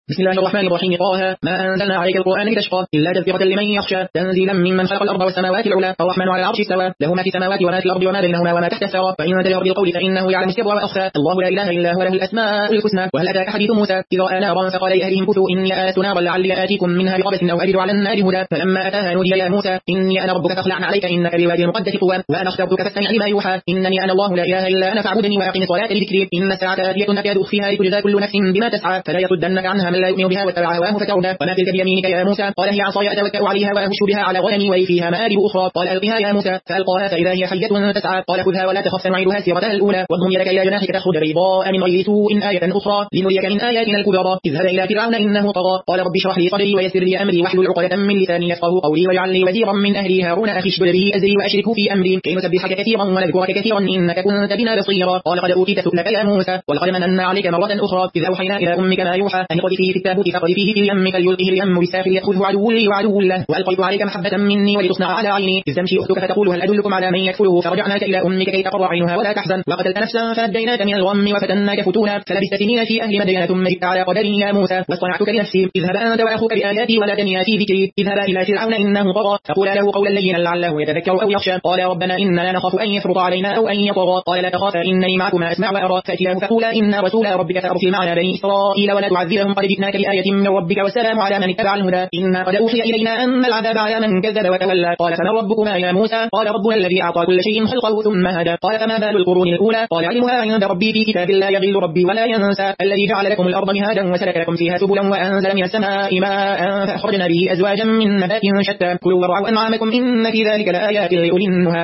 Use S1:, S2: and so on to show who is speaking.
S1: بسم الله الرحمن الرحيم. طه ما أنزلنا عليك القرآن لتشقى إلا تذكرة لمن يخشى تنزيلا ممن خلق الأرض والسماوات العلى الرحمن على العرش استوى له ما في السماوات وما في الأرض وما بينهما وما تحت الثرى فإن تجهر بالقول فإنه يعلم السر وأخفى الله لا إله إلا هو له الأسماء الحسنى. وهل أتاك حديث موسى إذ رأى نارا فقال لأهلهم كثوا إني آنست نارا لعلي آتيكم منها بقبس أو أجد على النار هدى فلما أتاها نودي يا موسى إني أنا ربك فاخلع عليك إنك بالوادي المقدس طوى وأنا اخترتك فاستمع لما يوحى إنني أنا الله لا إله إلا أنا فاعبدني وأقم الصلاة لذكري إن الساعة آتية أكاد أخفيها لتجزى كل نفس بما تسعى فلا يصدنك عنها من لا يؤمن بها واتبع هواه فتعودى. وما تلك بيمينك يا موسى قال هي عصاي أتوكأ عليها وأهش بها على غنمي ولي فيها مآرب أخرى قال ألقها يا موسى فألقاها فإذا هي حية تسعى قال خذها ولا تخف سنعيدها سيرتها الأولى واضم يدك إلى جناحك تخرج بيضاء من غير سوء آية أخرى لنريك من آياتنا الكبرى اذهب إلى فرعون إنه طغى قال رب اشرح لي صدري ويسر لي أمري واحلل عقدة من لساني يفقهوا قولي واجعل لي وزيرا من أهلي هارون أخي اشدد به أزري وأشركه في أمري كي نسبحك كثيرا ونذكرك كثيرا إنك كنت بنا بصيرا قال قد أوتيت سؤلك يا موسى ولقد مننا عليك مرة أخرى إذ أوحينا إلى أمك ما يوحى أن اقذفيه في التابوت فاقذفيه في اليم فليلقه اليم بالساحل يأخذه عدو لي وعدو له وألقيت عليك محبة مني ولتصنع على عيني إذ تمشي أختك فتقول هل أدلكم على من يكفله فرجعناك إلى أمك كي تقر عينها ولا تحزن وقتلت نفسا فنجيناك من الغم وفتناك فتونا فلبثت سنين في أهل مدين ثم جئت على قدري يا موسى واصطنعتك لنفسي اذهب أنت وأخوك بآياتي ولا تنيا في ذكري اذهبا إلى فرعون إنه طغى فقولا له قولا لينا لعله يتذكر أو يخشى قال ربنا إننا نخاف أن يفرط علينا أو أن يطغى قال لا تخافا إنني معكما أسمع وأرى فأتياه فقولا إنا رسول ربك فأرسل معنا بني إسرائيل ولا تعذبهم قد جئناك بآية من ربك والسلام على من اتبع الهدى إنا قد أوحي إلينا أن العذاب على من كذب وتولى قال فمن ربكما يا موسى قال ربنا الذي أعطى كل شيء خلقه ثم هدى قال فما بال القرون الأولى قال علمها عند ربي في كتاب لا يضل ربي ولا ينسى الذي جعل لكم الأرض مهادا وسلك لكم فيها سبلا وأنزل من السماء ماء فأخرجنا به أزواجا من نبات شتى كلوا وارعوا أنعامكم إن في ذلك لآيات لأولي النهى.